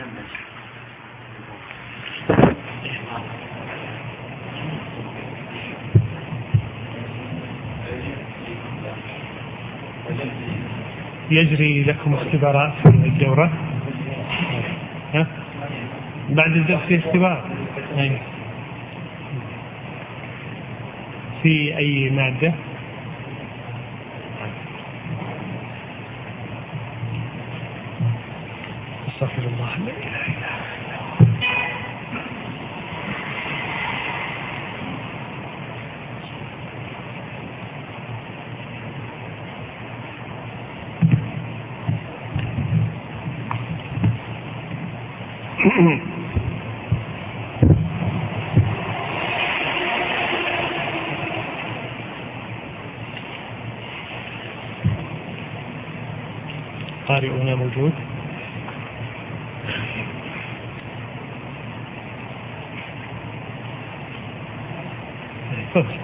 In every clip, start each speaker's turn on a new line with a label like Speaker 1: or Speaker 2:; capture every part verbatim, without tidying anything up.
Speaker 1: يجري لكم اختبارات في الدورة؟ ها؟ بعد الدرس في اختبار؟ أي. في أي مادة؟ استغفر الله لا إله إلا هو. قارئنا موجود؟ تفضل.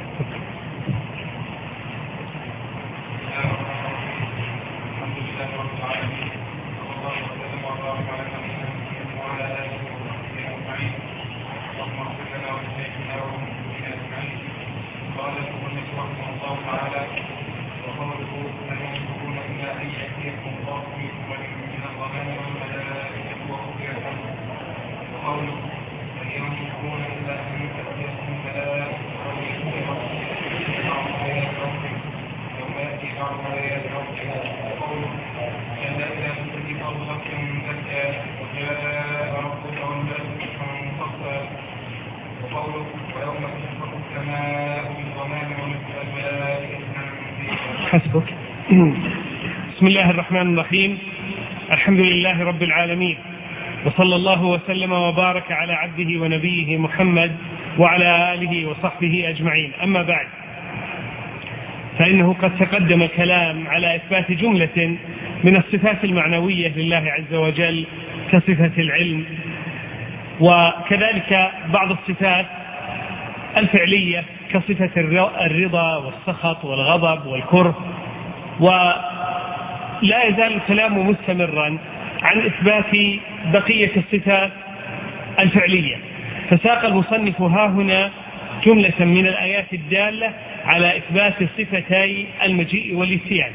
Speaker 1: حسبك. بسم الله الرحمن الرحيم. الحمد لله رب العالمين، وصلى الله وسلم وبارك على عبده ونبيه محمد وعلى آله وصحبه أجمعين. أما بعد، فإنه قد تقدم الكلام على إثبات جملة من الصفات المعنوية لله عز وجل كصفة العلم، وكذلك بعض الصفات الفعلية كصفة الرضا والسخط والغضب والكره، ولا يزال الكلام مستمرا عن إثبات بقية الصفات الفعلية. فساق المصنف ها هنا جملة من الآيات الدالة على إثبات صفتي المجيء والاتيان،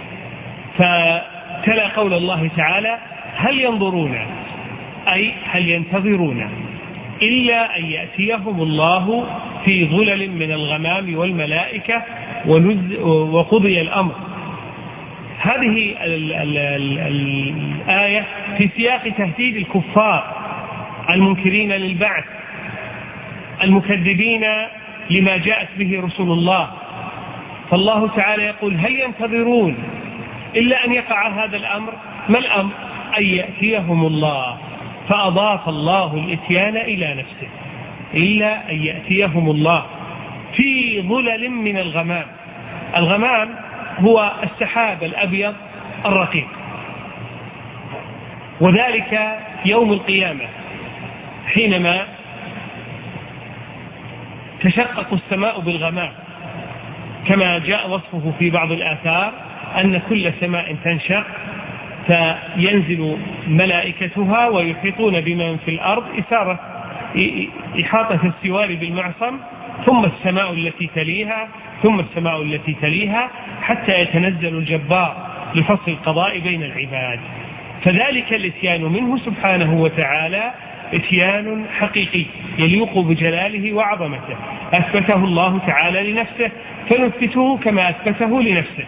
Speaker 1: فتلا قول الله تعالى: هل ينظرون أي هل ينتظرون إلا أن يأتيهم الله في ظلل من الغمام والملائكة وقضي الأمر. هذه ال ال ال الآية في سياق تهديد الكفار المنكرين للبعث المكذبين لما جاءت به رسول الله. فالله تعالى يقول: هل ينتظرون إلا أن يقع هذا الأمر؟ ما الأمر؟ أن يأتيهم الله، فأضاف الله الإتيان إلى نفسه، إلا أن يأتيهم الله في ظلل من الغمام. الغمام هو السحاب الأبيض الرقيق، وذلك يوم القيامة حينما تشقق السماء بالغمام، كما جاء وصفه في بعض الآثار أن كل سماء تنشق فينزل ملائكتها ويحيطون بمن في الأرض إثارة إحاطة السوار بالمعصم، ثم السماء التي تليها، ثم السماء التي تليها، حتى يتنزل الجبار لفصل القضاء بين العباد. فذلك الاتيان منه سبحانه وتعالى اتيان حقيقي يليق بجلاله وعظمته، أثبته الله تعالى لنفسه، فنثبته كما أثبته لنفسه.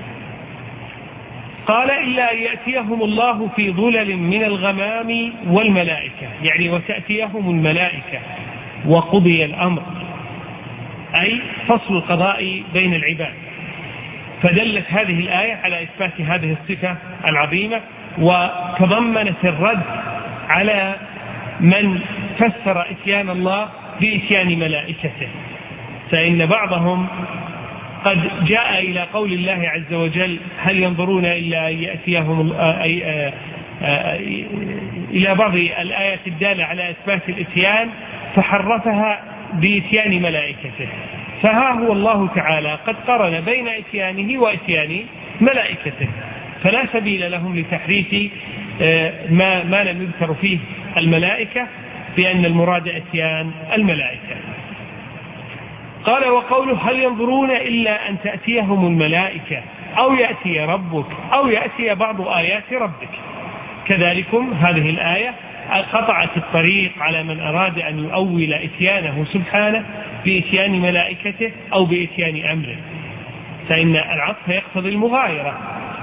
Speaker 1: قال: إلا أن يأتيهم الله في ظلل من الغمام والملائكة، يعني وتأتيهم الملائكة وقضي الأمر، أي فصل القضاء بين العباد. فدلت هذه الآية على إثبات هذه الصفة العظيمة، وتضمنت الرد على من فسر إتيان الله بإتيان ملائكته. فإن بعضهم قد جاء إلى قول الله عز وجل: هل ينظرون إلا أن يأتيهم، إلى بعض الآيات الدالة على إثبات الإتيان، فحرفها بإتيان ملائكته. فها هو الله تعالى قد قرن بين إتيانه وإتيان ملائكته، فلا سبيل لهم لتحريف ما, ما لم يذكر فيه الملائكة بأن المراد إتيان الملائكة. قال وقوله هل ينظرون إلا أن تأتيهم الملائكة أو يأتي ربك أو يأتي بعض آيات ربك. كذلكم هذه الآية قطعت الطريق على من أراد أن يؤول إتيانه سبحانه بإتيان ملائكته أو بإتيان أمره، فإن العطف يقتضي المغايرة.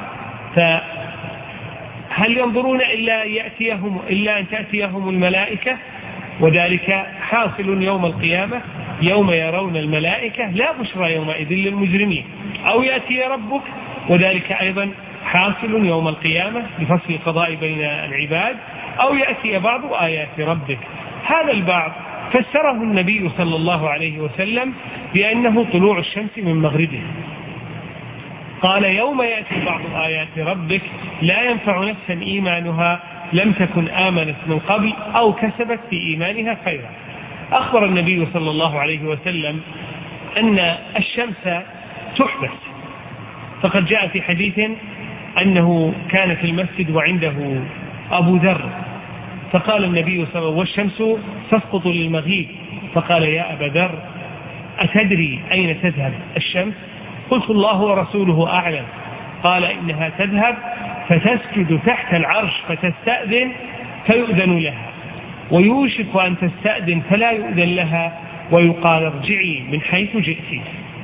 Speaker 1: فهل ينظرون إلا, يأتيهم إلا أن تأتيهم الملائكة، وذلك حاصل يوم القيامة يوم يرون الملائكة لا بشرى يومئذ للمجرمين، أو يأتي ربك وذلك أيضا حاصل يوم القيامة لفصل القضاء بين العباد، أو يأتي بعض آيات ربك. هذا البعض فسره النبي صلى الله عليه وسلم بأنه طلوع الشمس من مغربه. قال يوم يأتي بعض آيات ربك لا ينفع نفسا إيمانها لم تكن آمنت من قبل أو كسبت في إيمانها خيرا. أخبر النبي صلى الله عليه وسلم أن الشمس تحبس، فقد جاء في حديث أنه كان في المسجد وعنده أبو ذر، فقال النبي صلى الله عليه وسلم والشمس تسقط للمغيب، فقال يا أبا ذر أتدري أين تذهب الشمس؟ قلت الله ورسوله أعلم. قال إنها تذهب فتسجد تحت العرش فتستأذن فيؤذن لها، ويوشك أن تستأذن فلا يؤذن لها ويقال ارجعي من حيث جئت.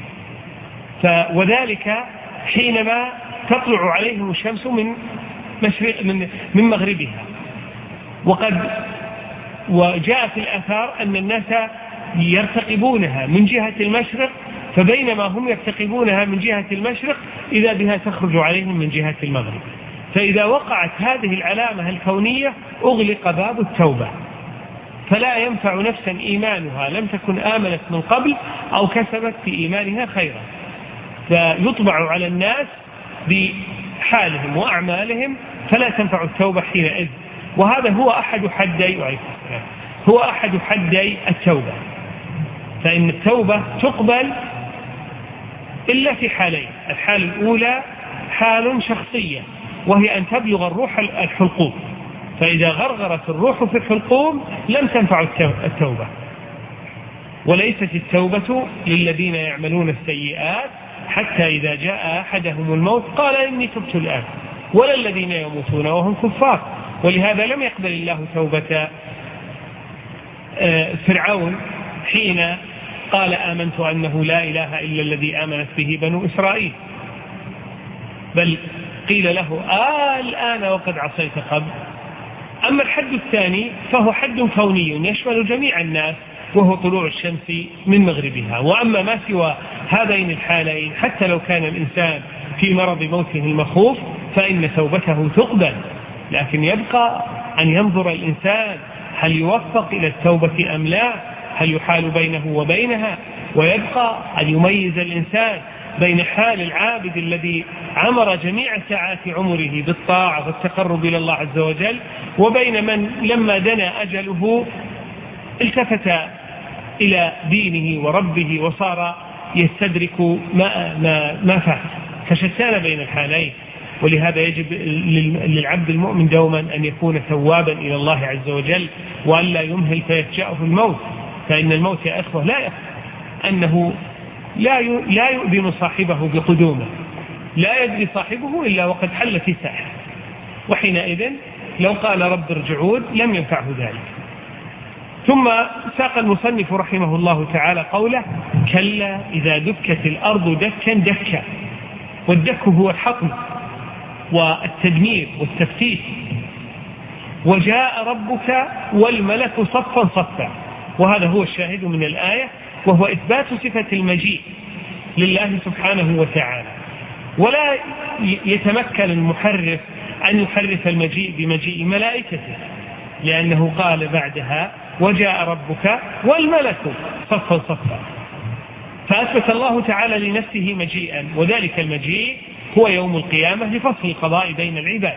Speaker 1: وذلك حينما تطلع عليهم الشمس من مشرق من من مغربها. وقد وجاء في الآثار أن الناس يرتقبونها من جهة المشرق، فبينما هم يرتقبونها من جهة المشرق إذا بها تخرج عليهم من جهة المغرب. فإذا وقعت هذه العلامة الكونية أغلق باب التوبة، فلا ينفع نفسا إيمانها لم تكن آمنت من قبل أو كسبت في إيمانها خيرا، فيطبع على الناس بحالهم وأعمالهم فلا تنفع التوبة حينئذ. وهذا هو أحد حدي هو أحد حدي التوبة، فإن التوبة تقبل إلا في حالين. الحالة الأولى حال شخصية وهي أن تبلغ الروح الحلقوم، فإذا غرغرت الروح في الحلقوم لم تنفع التوبة. وليست التوبة للذين يعملون السيئات حتى إذا جاء أحدهم الموت قال إني تبت الآن، ولا الذين يموتون وهم كفار. ولهذا لم يقبل الله توبة فرعون حين قال آمنت أنه لا إله إلا الذي آمنت به بنو إسرائيل، بل قيل له آه الآن وقد عصيت قبل. أما الحد الثاني فهو حد كوني يشمل جميع الناس وهو طلوع الشمس من مغربها. وأما ما سوى هذين الحالين حتى لو كان الإنسان في مرض موته المخوف فإن توبته تقبل، لكن يبقى أن ينظر الإنسان هل يوفق إلى التوبة أم لا، هل يحال بينه وبينها، ويبقى أن يميز الإنسان بين حال العابد الذي عمر جميع ساعات عمره بالطاعة والتقرب إلى الله عز وجل، وبين من لما دنا أجله التفت إلى دينه وربه وصار يستدرك ما, ما, ما فات، فشتان بين الحالين. ولهذا يجب للعبد المؤمن دوما أن يكون توابا إلى الله عز وجل وأن لا يمهل فيفجأه الموت، فإن الموت يا أخوة لا يخفى أنه لا يؤذن صاحبه بقدومه، لا يدري صاحبه إلا وقد حل في ساحه، وحينئذ لو قال رب ارجعون لم ينفعه ذلك. ثم ساق المصنف رحمه الله تعالى قوله كلا إذا دكت الأرض دكا دكا، والدك هو الحطم والتدمير والتفتيت، وجاء ربك والملك صفا صفا. وهذا هو الشاهد من الآية، وهو إثبات صفة المجيء لله سبحانه وتعالى. ولا يتمكن المحرف أن يحرف المجيء بمجيء ملائكته، لأنه قال بعدها وجاء ربك والملك صفا صفا، فأثبت الله تعالى لنفسه مجيئا، وذلك المجيء هو يوم القيامة لفصل القضاء بين العباد.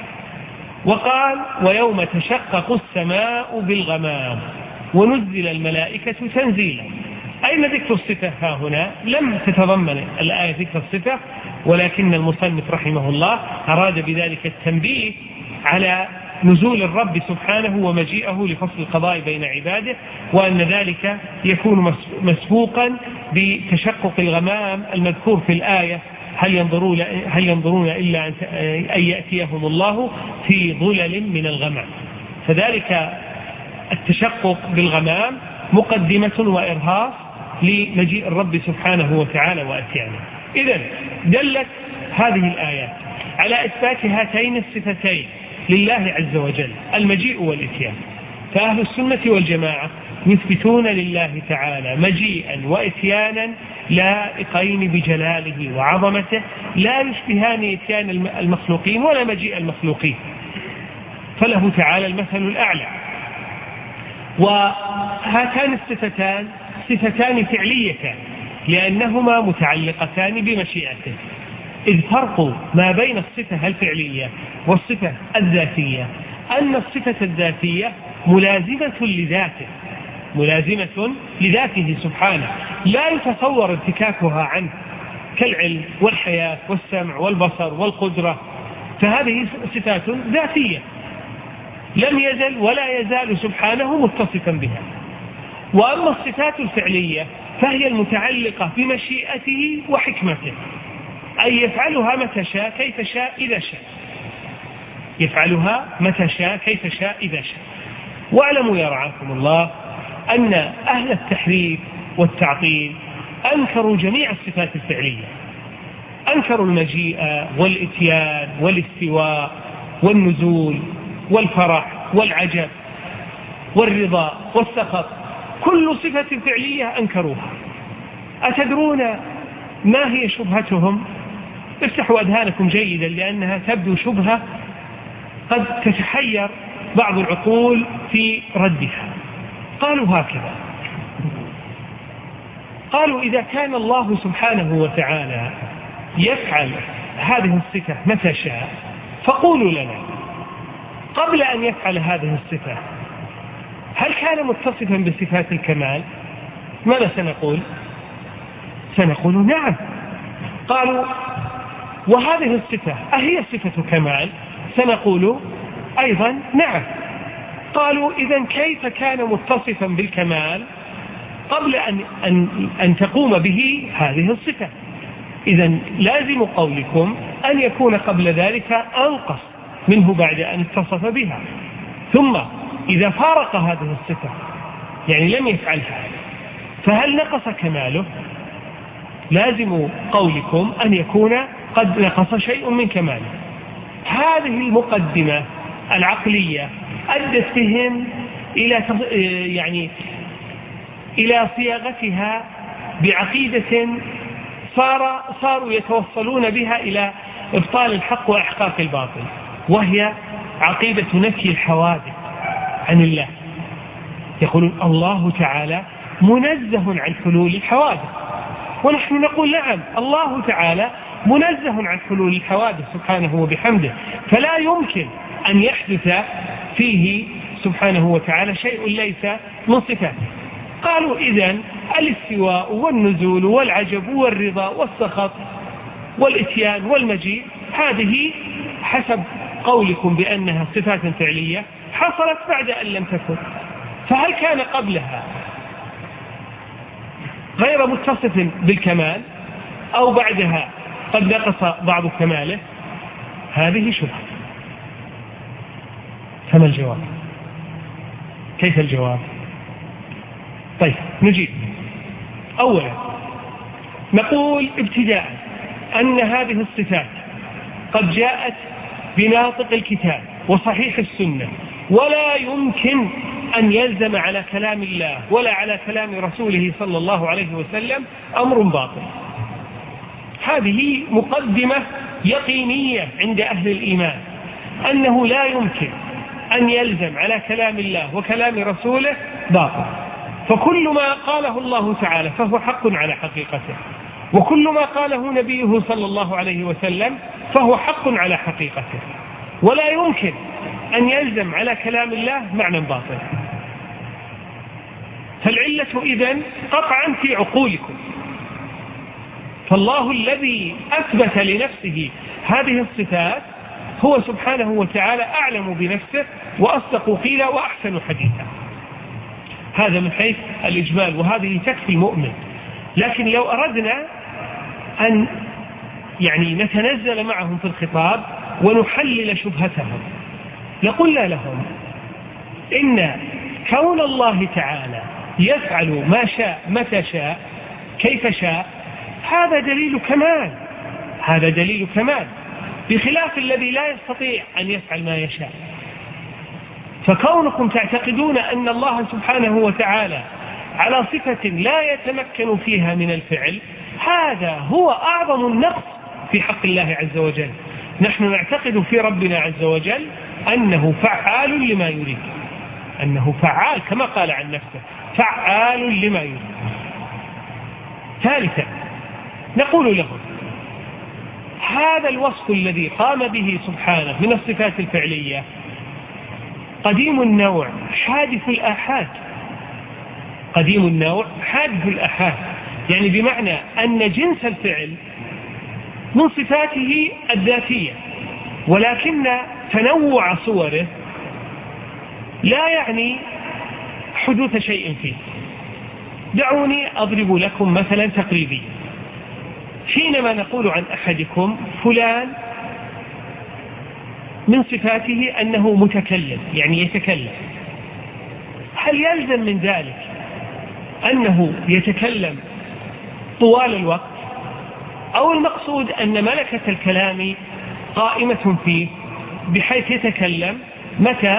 Speaker 1: وقال ويوم تشقق السماء بالغمام ونزل الملائكة تنزيلا. أين ذكر الصفة ها هنا؟ لم تتضمن الآية ذكر الصفة، ولكن المصنف رحمه الله أراد بذلك التنبيه على نزول الرب سبحانه ومجيئه لفصل القضاء بين عباده، وأن ذلك يكون مسبوقا بتشقق الغمام المذكور في الآية: هل ينظرون, هل ينظرون إلا أن يأتيهم الله في ظلل من الغمام. فذلك التشقق بالغمام مقدمة وإرهاص لمجيء الرب سبحانه وتعالى وأتيانه. إذن دلت هذه الآيات على إثبات هاتين الصفتين لله عز وجل، المجيء والإتيان. فأهل السنة والجماعة يثبتون لله تعالى مجيئا وإتيانا لائقين بجلاله وعظمته، لا يشبهان إتيان المخلوقين ولا مجيء المخلوقين، فله تعالى المثل الأعلى. وهاتان الصفتان صفتان فعليتان لأنهما متعلقتان بمشيئته، إذ فرق ما بين الصفة الفعلية والصفة الذاتية أن الصفة الذاتية ملازمة لذاته، ملازمة لذاته سبحانه، لا يتصور ارتكاكها عنه، كالعلم والحياة والسمع والبصر والقدرة، فهذه صفات ذاتية لم يزل ولا يزال سبحانه متصفا بها. وأما الصفات الفعلية فهي المتعلقة بمشيئته وحكمته، أي يفعلها متى شاء كيف شاء إذا شاء، يفعلها متى شاء كيف شاء إذا شاء. واعلموا يا رعاكم الله أن أهل التحريف والتعطيل أنكروا جميع الصفات الفعلية، أنكروا المجيء والإتيان والاستواء والنزول والفرح والعجب والرضا والسخط، كل صفة فعلية أنكروها. أتدرون ما هي شبهتهم؟ افتحوا أذهانكم جيدا لأنها تبدو شبهة قد تتحير بعض العقول في ردها. قالوا هكذا، قالوا إذا كان الله سبحانه وتعالى يفعل هذه الصفة متى شاء، فقولوا لنا قبل أن يفعل هذه الصفة هل كان متصفا بصفات الكمال؟ ماذا سنقول؟ سنقول نعم. قالوا وهذه الصفة أهي صفة كمال؟ سنقول أيضا نعم. قالوا إذن كيف كان متصفا بالكمال قبل أن, أن, أن تقوم به هذه الصفة؟ إذن لازم قولكم أن يكون قبل ذلك أنقص منه بعد أن اتصف بها، ثم إذا فارق هذه الصفة يعني لم يفعلها فهل نقص كماله؟ لازم قولكم أن يكون قد نقص شيء من كماله. هذه المقدمة العقلية أدت بهم إلى يعني إلى صياغتها بعقيدة صار صاروا يتوصلون بها إلى إبطال الحق وإحقاق الباطل، وهي عقيدة نفي الحوادث عن الله. يقولون الله تعالى منزه عن حلول الحوادث، ونحن نقول نعم الله تعالى منزه عن حلول الحوادث سبحانه وبحمده، فلا يمكن أن يحدث فيه سبحانه وتعالى شيء ليس من صفاته. قالوا إذن الاستواء والنزول والعجب والرضا والسخط والإتيان والمجيء هذه حسب قولكم بأنها صفات فعلية حصلت بعد أن لم تكن، فهل كان قبلها غير متصف بالكمال أو بعدها قد نقص بعض كماله؟ هذه شبهة. فما الجواب؟ كيف الجواب؟ طيب نجيب. أولا نقول ابتداء أن هذه الصفات قد جاءت بناطق الكتاب وصحيح السنة، ولا يمكن أن يلزم على كلام الله ولا على كلام رسوله صلى الله عليه وسلم أمر باطل. هذه مقدمة يقينية عند أهل الإيمان أنه لا يمكن أن يلزم على كلام الله وكلام رسوله باطل، فكل ما قاله الله تعالى فهو حق على حقيقته، وكل ما قاله نبيه صلى الله عليه وسلم فهو حق على حقيقته، ولا يمكن أن يلزم على كلام الله معنى باطل. فالعلة إذن قطعا في عقولكم. فالله الذي أثبت لنفسه هذه الصفات هو سبحانه وتعالى أعلم بنفسه وأصدق قيلا وأحسن حديثا. هذا من حيث الإجمال، وهذه تكفي المؤمن. لكن لو أردنا أن يعني نتنزل معهم في الخطاب ونحلل شبهتهم لقلنا لهم إن كون الله تعالى يفعل ما شاء متى شاء كيف شاء هذا دليل كمال، هذا دليل كمال، بخلاف الذي لا يستطيع أن يفعل ما يشاء. فكونكم تعتقدون أن الله سبحانه وتعالى على صفة لا يتمكن فيها من الفعل، هذا هو أعظم النقص في حق الله عز وجل. نحن نعتقد في ربنا عز وجل أنه فعال لما يريد، أنه فعال كما قال عن نفسه، فعال لما يريد. ثالثا نقول لهم هذا الوصف الذي قام به سبحانه من الصفات الفعلية قديم النوع حادث الآحاد، قديم النوع حادث الآحاد، يعني بمعنى أن جنس الفعل من صفاته الذاتية، ولكن تنوع صوره لا يعني حدوث شيء فيه. دعوني أضرب لكم مثلا تقريبي. حينما نقول عن أحدكم فلان من صفاته أنه متكلم، يعني يتكلم، هل يلزم من ذلك أنه يتكلم طوال الوقت، أو المقصود أن ملكة الكلام قائمة فيه بحيث يتكلم متى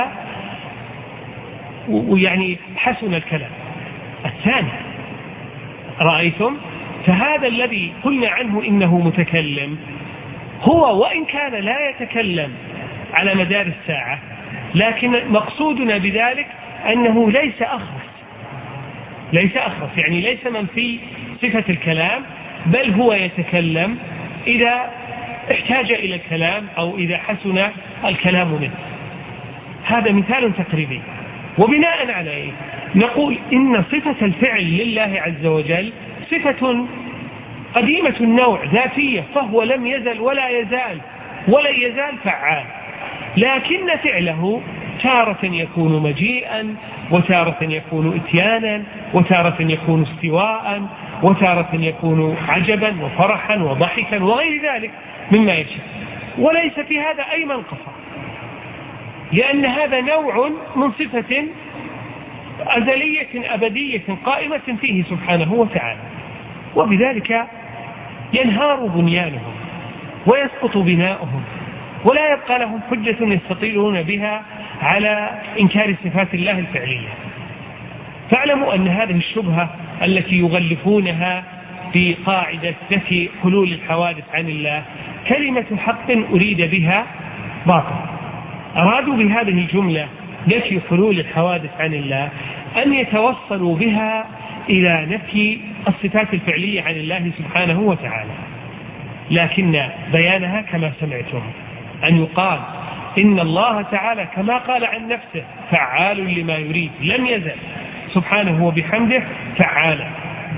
Speaker 1: ويعني حسن الكلام؟ الثاني رأيتم؟ فهذا الذي قلنا عنه إنه متكلم هو وإن كان لا يتكلم على مدار الساعة، لكن مقصودنا بذلك أنه ليس أخرس، ليس أخرس يعني ليس منفي صفة الكلام، بل هو يتكلم إذا احتاج إلى الكلام أو إذا حسن الكلام منه. هذا مثال تقريبي. وبناء عليه نقول إن صفة الفعل لله عز وجل صفة قديمة النوع ذاتية، فهو لم يزل ولا يزال ولا يزال فعال، لكن فعله تارة يكون مجيئا، وتارة يكون اتيانا، وتارة يكون استواء، وتارة يكون عجبا وفرحا وضحكا وغير ذلك مما يشاء. وليس في هذا أي منقصة، لأن هذا نوع من صفة أزلية أبدية قائمة فيه سبحانه وتعالى، وبذلك ينهار بنيانهم ويسقط بناؤهم، ولا يبقى لهم حجة يستطيلون بها على إنكار صفات الله الفعلية. فاعلموا أن هذه الشبهة التي يغلفونها في قاعدة نفي حلول الحوادث عن الله كلمة حق أريد بها باطل. أرادوا بهذه الجملة نفي حلول الحوادث عن الله أن يتوصلوا بها إلى نفي الصفات الفعلية عن الله سبحانه وتعالى، لكن بيانها كما سمعتم أن يقال إن الله تعالى كما قال عن نفسه فعال لما يريد، لم يزل سبحانه وبحمده فعالا.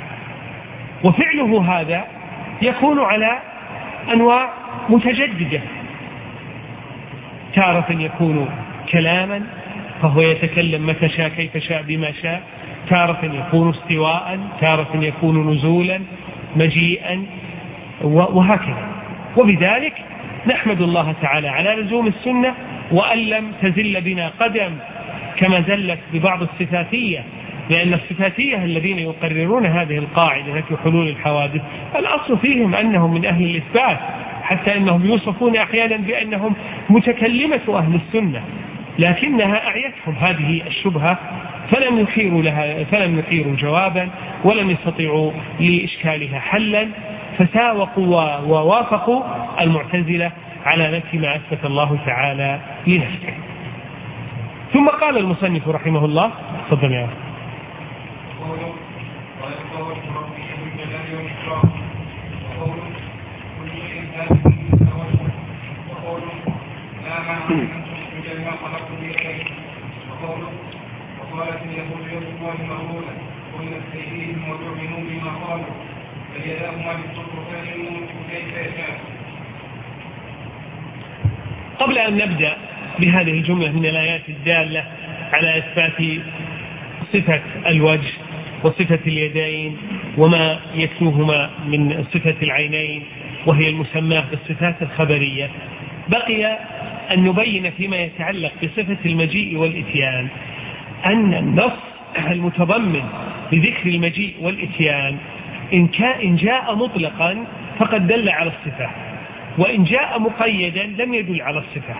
Speaker 1: وفعله هذا يكون على أنواع متجددة، تارة يكون كلاما فهو يتكلم متى شاء كيف شاء بما شاء، تارة يكون استواء، تارة يكون نزولا مجيئا، وهكذا. وبذلك نحمد الله تعالى على لزوم السنة، وأن لم تزل بنا قدم كما زلت ببعض الصفاتية، لأن الصفاتية الذين يقررون هذه القاعدة في حلول الحوادث الأصل فيهم أنهم من أهل الإثبات، حتى أنهم يوصفون أحيانا بأنهم متكلمة أهل السنة، لكنها أعيتهم هذه الشبهة فلم يحيروا لها، فلم يحيروا جوابا ولم يستطيعوا لإشكالها حلا، فساوقوا ووافقوا المعتزلة على نفي ما أثبت الله تعالى لنفسه. ثم قال المصنف رحمه الله، تفضل يا أخي.
Speaker 2: وقالت اليهود يد الله مغلولة قلنا استيديهم وتؤمنوا بما قالوا فليداهما بالسلطان الملك كيف يشاء.
Speaker 1: قبل أن نبدأ بهذه الجملة من الآيات الدالة على إثبات صفة الوجه وصفة اليدين وما يتلوهما من صفة العينين وهي المسماة بالصفات الخبرية، بقي أن نبين فيما يتعلق بصفة المجيء والإتيان أن النص المتضمن بذكر المجيء والإتيان إن جاء مطلقا فقد دل على الصفة، وإن جاء مقيدا لم يدل على الصفة.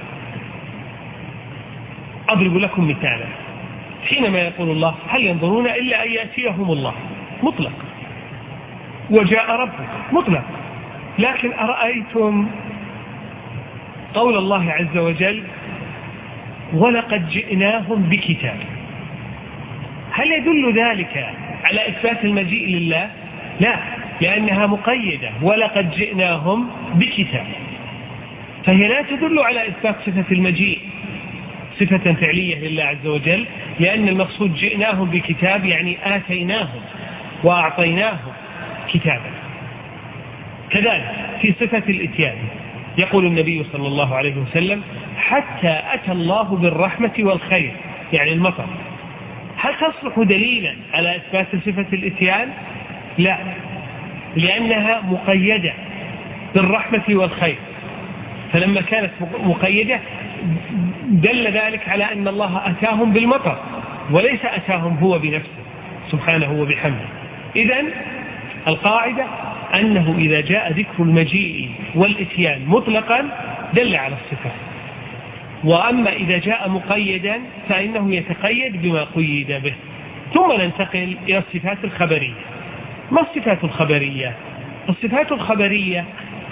Speaker 1: أضرب لكم مثالا، حينما يقول الله هل ينظرون إلا أن يأتيهم الله مطلق، وجاء ربك مطلق، لكن أرأيتم قول الله عز وجل ولقد جئناهم بكتاب، هل يدل ذلك على إثبات المجيء لله؟ لا، لأنها مقيدة ولقد جئناهم بكتاب، فهي لا تدل على إثبات صفة المجيء صفة فعلية لله عز وجل، لأن المقصود جئناهم بكتاب يعني آتيناهم وأعطيناهم كتابا. كذلك في صفة الإتيان يقول النبي صلى الله عليه وسلم حتى أتى الله بالرحمة والخير، يعني المطر. هل تصلح دليلا على إثبات صفة الإتيان؟ لا، لأنها مقيدة بالرحمة والخير، فلما كانت مقيدة دل ذلك على أن الله أتاهم بالمطر وليس أتاهم هو بنفسه سبحانه وبحمده. إذن القاعدة أنه إذا جاء ذكر المجيء والإتيان مطلقا دل على الصفة، وأما إذا جاء مقيدا فإنه يتقيد بما قيد به. ثم ننتقل إلى الصفات الخبرية. ما الصفات الخبرية؟ الصفات الخبرية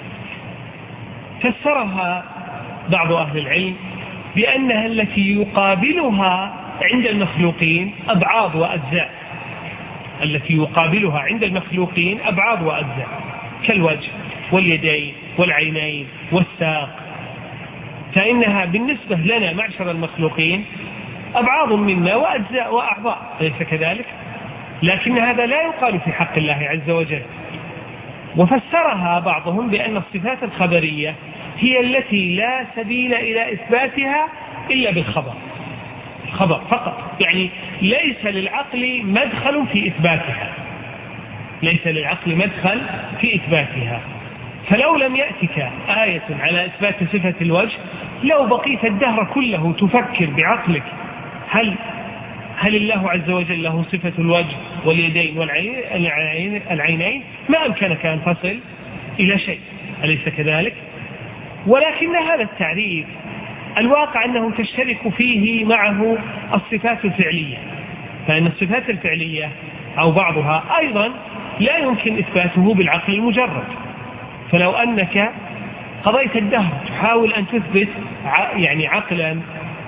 Speaker 1: فسرها بعض أهل العلم بأنها التي يقابلها عند المخلوقين أبعاض وأجزاء، التي يقابلها عند المخلوقين أبعاض وأجزاء كالوجه واليدين والعينين والساق، فإنها بالنسبة لنا معشر المخلوقين أبعاض منا وأجزاء وأعضاء، أليس كذلك؟ لكن هذا لا يقال في حق الله عز وجل. وفسرها بعضهم بأن الصفات الخبرية هي التي لا سبيل إلى إثباتها إلا بالخبر، خبر فقط، يعني ليس للعقل مدخل في إثباتها، ليس للعقل مدخل في إثباتها. فلو لم يأتك آية على إثبات صفة الوجه، لو بقيت الدهر كله تفكر بعقلك هل هل الله عز وجل له صفة الوجه واليدين والعينين، ما أمكنك أن تصل إلى شيء، أليس كذلك؟ ولكن هذا التعريف الواقع أنه تشترك فيه معه الصفات الفعلية، فإن الصفات الفعلية أو بعضها أيضا لا يمكن إثباته بالعقل المجرد. فلو أنك قضيت الدهر تحاول أن تثبت يعني عقلا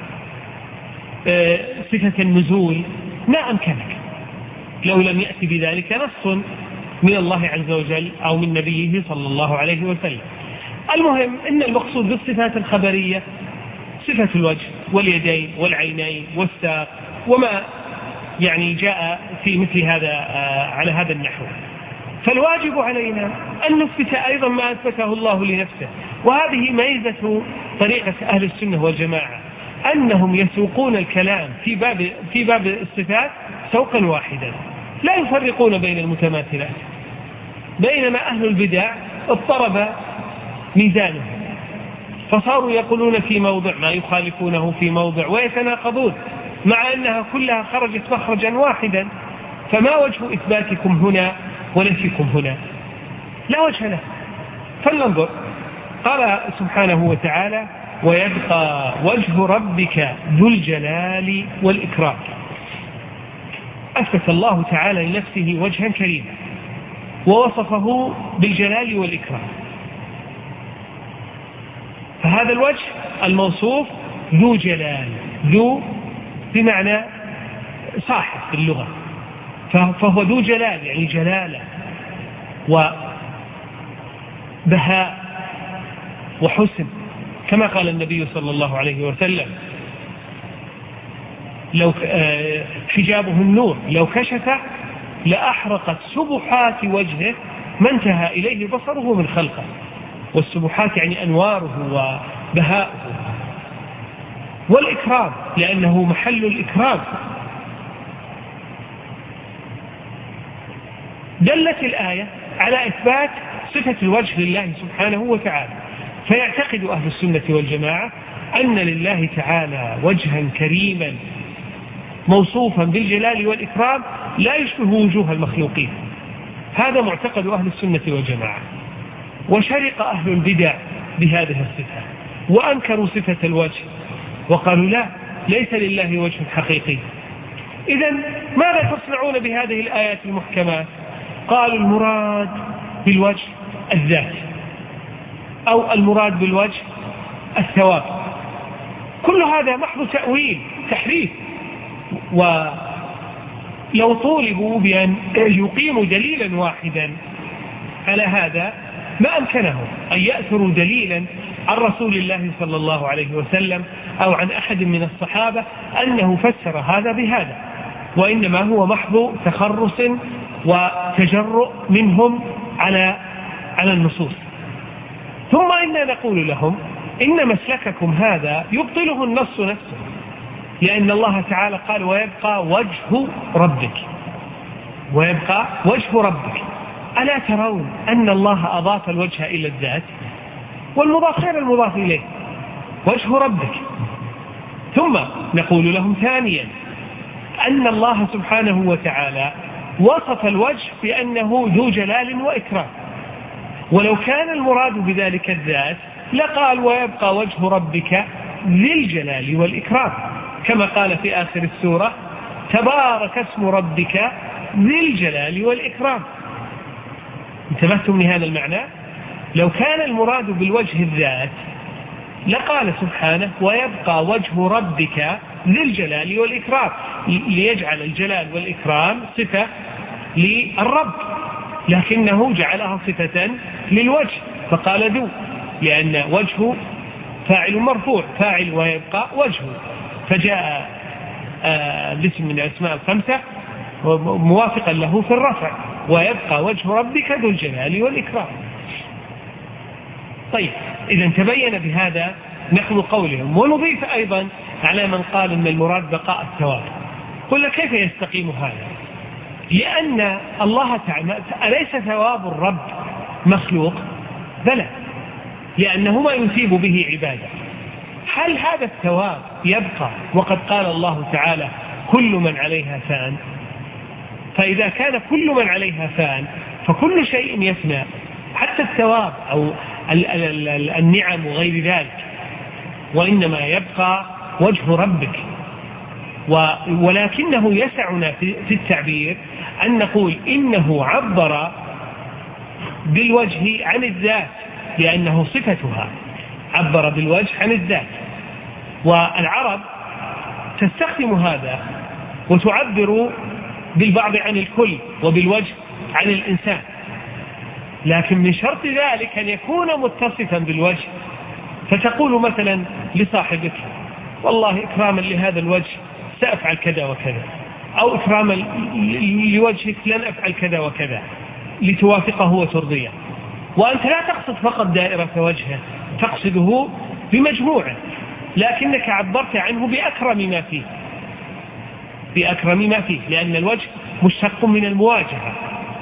Speaker 1: صفة النزول ما أمكنك لو لم يأتي بذلك نص من الله عز وجل أو من نبيه صلى الله عليه وسلم. المهم أن المقصود بالصفات الخبرية صفة الوجه واليدين والعينين والساق وما يعني جاء في مثل هذا على هذا النحو. فالواجب علينا أن نثبت أيضا ما أثبته الله لنفسه، وهذه ميزة طريقة أهل السنة والجماعة أنهم يسوقون الكلام في باب في باب الصفات سوقا واحدا، لا يفرقون بين المتماثلات، بينما أهل البدع اضطرب ميزانهم فصاروا يقولون في موضع ما يخالفونه في موضع ويتناقضون، مع أنها كلها خرجت مخرجا واحدا. فما وجه إثباتكم هنا ونفيكم هنا؟ لا وجه له. فلننظر. قال سبحانه وتعالى ويبقى وجه ربك ذو الجلال والإكرام. أثبت الله تعالى لنفسه وجها كريما ووصفه بالجلال والإكرام، فهذا الوجه الموصوف ذو جلال، ذو بمعنى صاحب في اللغة، فهو ذو جلال يعني جلالة وبهاء وحسن، كما قال النبي صلى الله عليه وسلم لو حجابه النور لو كشف لأحرقت سبحات وجهه ما انتهى إليه بصره من خلقه. والسبحات يعني أنواره وبهاؤه، والإكرام لأنه محل الإكرام. دلت الآية على إثبات صفة الوجه لله سبحانه وتعالى، فيعتقد أهل السنة والجماعة أن لله تعالى وجها كريما موصوفا بالجلال والإكرام لا يشبه وجوه المخلوقين. هذا معتقد أهل السنة والجماعة. وشرق أهل البدع بهذه الصفة وأنكروا صفة الوجه وقالوا لا، ليس لله وجه حقيقي. إذن ماذا تصنعون بهذه الآيات المحكمات؟ قالوا المراد بالوجه الذات، أو المراد بالوجه الثواب. كل هذا محض تأويل تحريف. ولو طولبوا بأن يقيموا دليلا واحدا على هذا ما أمكنهم أن يأثروا دليلا عن رسول الله صلى الله عليه وسلم أو عن أحد من الصحابة أنه فسر هذا بهذا، وإنما هو محض تخرص وتجرؤ منهم على على النصوص. ثم إنا نقول لهم إن مسلككم هذا يبطله النص نفسه، لأن الله تعالى قال ويبقى وجه ربك، ويبقى وجه ربك. ألا ترون أن الله أضاف الوجه إلى الذات، والمضاف غير المضاف إليه، وجه ربك. ثم نقول لهم ثانيا أن الله سبحانه وتعالى وصف الوجه بأنه ذو جلال وإكرام، ولو كان المراد بذلك الذات لقال ويبقى وجه ربك ذي الجلال والإكرام، كما قال في آخر السورة تبارك اسم ربك ذي الجلال والإكرام. انتبهتم لهذا المعنى؟ لو كان المراد بالوجه الذات لقال سبحانه ويبقى وجه ربك ذي الجلال والإكرام، ليجعل الجلال والإكرام صفة للرب، لكنه جعلها صفة للوجه فقال ذو، لأن وجه فاعل مرفوع، فاعل ويبقى وجهه، فجاء الاسم من الأسماء الخمسة موافقا له في الرفع، ويبقى وجه ربك ذو الجلال والإكرام. طيب، إذا تبين بهذا نحو قولهم. ونضيف أيضا على من قال أن المراد بقاء الثواب، قل كيف يستقيم هذا؟ لأن الله تعالى أليس ثواب الرب مخلوق؟ بلى، لأنه ما يثيب به عباده. هل هذا الثواب يبقى وقد قال الله تعالى كل من عليها فان؟ فإذا كان كل من عليها فان فكل شيء يفنى، حتى الثواب أو النعم وغير ذلك، وإنما يبقى وجه ربك. ولكنه يسعنا في التعبير أن نقول إنه عبر بالوجه عن الذات لأنه صفتها، عبر بالوجه عن الذات. والعرب تستخدم هذا وتعبر بالبعض عن الكل وبالوجه عن الإنسان، لكن من شرط ذلك أن يكون متصفا بالوجه. فتقول مثلا لصاحبك والله إكراما لهذا الوجه سأفعل كذا وكذا، أو إكراما لوجهك لن أفعل كذا وكذا، لتوافقه وترضيه، وأنت لا تقصد فقط دائرة وجهه، تقصده بمجموعه، لكنك عبرت عنه بأكرم ما فيه، بأكرم ما فيه، لأن الوجه مشتق من المواجهة.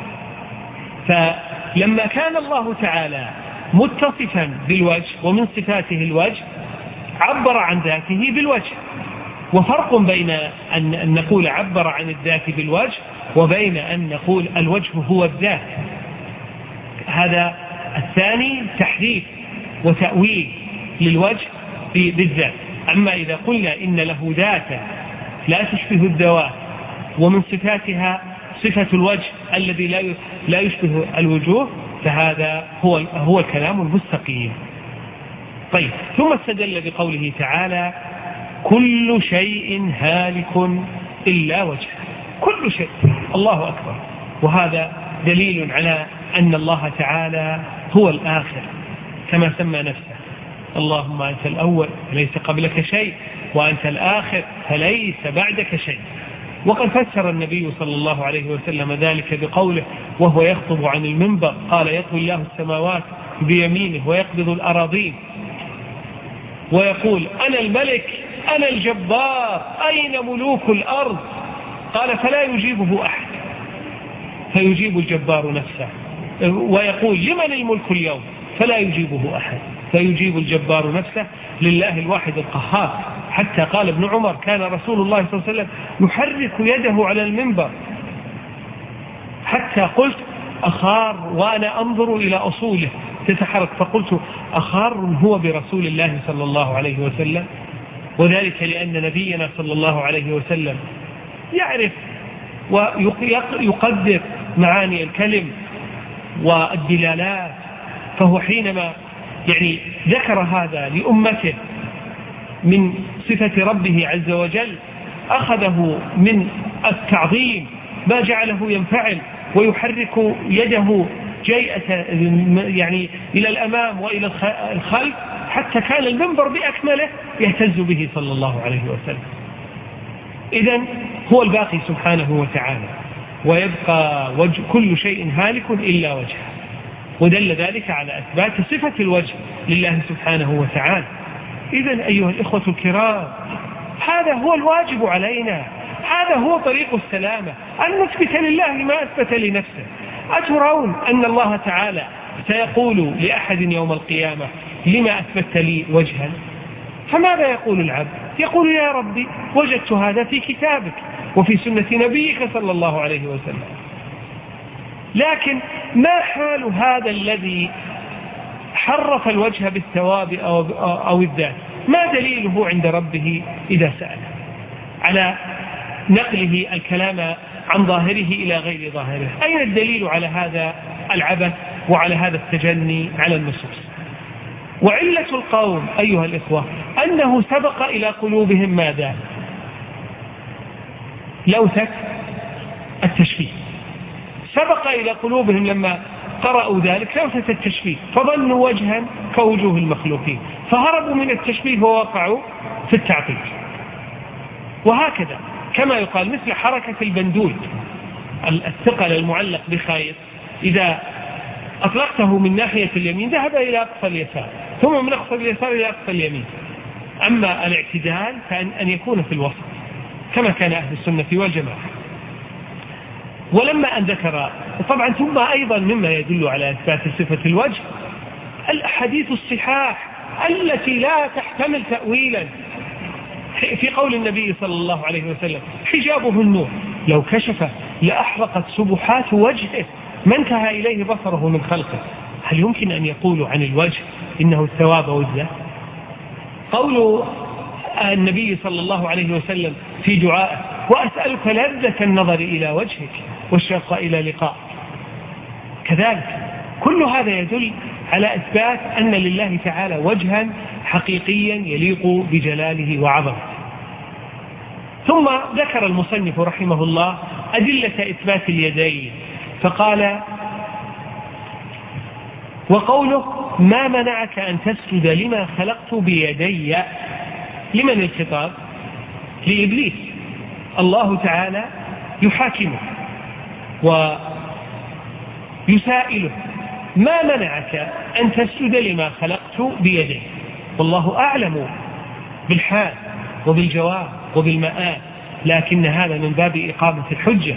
Speaker 1: فلما كان الله تعالى متصفا بالوجه ومن صفاته الوجه عبر عن ذاته بالوجه. وفرق بين أن نقول عبر عن الذات بالوجه وبين أن نقول الوجه هو الذات. هذا الثاني تحريف وتأويل للوجه بالذات. أما إذا قلنا إن له ذاتا لا تشبه الذوات ومن صفاتها صفة الوجه الذي لا لا يشبه الوجوه، فهذا هو هو الكلام المستقيم. طيب، ثم استدل بقوله تعالى كل شيء هالك إلا وجهه، كل شيء، الله أكبر. وهذا دليل على أن الله تعالى هو الآخر كما سمى نفسه، اللهم أنت الأول ليس قبلك شيء، وأنت الآخر فليس بعدك شيء. وقد فسر النبي صلى الله عليه وسلم ذلك بقوله وهو يخطب عن المنبر، قال يطوي الله السماوات بيمينه ويقبض الأراضين ويقول أنا الملك أنا الجبار أين ملوك الأرض؟ قال فلا يجيبه أحد، فيجيب الجبار نفسه ويقول لمن الملك اليوم؟ فلا يجيبه أحد، فيجيب الجبار نفسه لله الواحد القهار. حتى قال ابن عمر كان رسول الله صلى الله عليه وسلم يحرك يده على المنبر حتى قلت أخار وأنا أنظر إلى أصوله تتحرك، فقلت أخار هو برسول الله صلى الله عليه وسلم؟ وذلك لأن نبينا صلى الله عليه وسلم يعرف ويقدر معاني الكلم والدلالات، فهو حينما يعني ذكر هذا لأمته من صفة ربه عز وجل أخذه من التعظيم ما جعله ينفعل ويحرك يده جيئة يعني إلى الأمام وإلى الخلف، حتى كان المنبر بأكمله يهتز به صلى الله عليه وسلم. إذن هو الباقي سبحانه وتعالى، ويبقى وجه كل شيء هالك إلا وجهه، ودل ذلك على أثبات صفة الوجه لله سبحانه وتعالى. إذن أيها الإخوة الكرام، هذا هو الواجب علينا، هذا هو طريق السلامة، أن نثبت لله ما أثبت لنفسه. أترون أن الله تعالى سيقول لأحد يوم القيامة لما أثبت لي وجها؟ فماذا يقول العبد؟ يقول يا ربي وجدت هذا في كتابك وفي سنة نبيك صلى الله عليه وسلم. لكن ما حال هذا الذي حرف الوجه بالثواب أو, أو الذات؟ ما دليله عند ربه إذا سأل على نقله الكلام عن ظاهره إلى غير ظاهره؟ أين الدليل على هذا العبث وعلى هذا التجني على النصوص؟ وعلة القوم أيها الإخوة أنه سبق إلى قلوبهم ماذا؟ لوثة التشبيه. سبق إلى قلوبهم لما قرأوا ذلك لوثة التشبيه، فظنوا وجها كوجوه المخلوقين، فهربوا من التشبيه ووقعوا في التعطيل. وهكذا كما يقال مثل حركة البندول الثقل المعلق بخيط، إذا أطلقته من ناحية اليمين ذهب إلى أقصى اليسار، ثم من أقصى اليسار إلى أقصى اليمين. أما الاعتدال فأن أن يكون في الوسط كما كان أهل السنة والجماعة. ولما أن ذكر طبعا ثم أيضا مما يدل على إثبات صفة الوجه الأحاديث الصحاح التي لا تحتمل تأويلا، في قول النبي صلى الله عليه وسلم حجابه النور لو كشف لأحرقت سبحات وجهه ما انتهى إليه بصره من خلقه. هل يمكن أن يقولوا عن الوجه إنه الثواب والذات؟ قول النبي صلى الله عليه وسلم في دعائه وأسألك لذة النظر إلى وجهك والشوق إلى لقاء، كذلك كل هذا يدل على إثبات أن لله تعالى وجها حقيقيا يليق بجلاله وعظمته. ثم ذكر المصنف رحمه الله أدلة إثبات اليدين، فقال وقوله ما منعك أن تسجد لما خلقت بيدي، لمن الخطاب؟ لإبليس. الله تعالى يحاكمه ويسائله ما منعك أن تسجد لما خلقت بيدي، والله أعلم بالحال وبالجواب وبالمآل، لكن هذا من باب إقامة الحجة.